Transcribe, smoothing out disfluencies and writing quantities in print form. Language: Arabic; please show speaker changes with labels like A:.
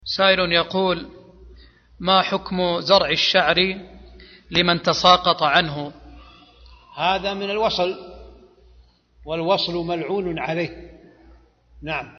A: سائل يقول: ما حكم زرع الشعر لمن تساقط عنه؟
B: هذا من الوصل، والوصل ملعون عليه. نعم.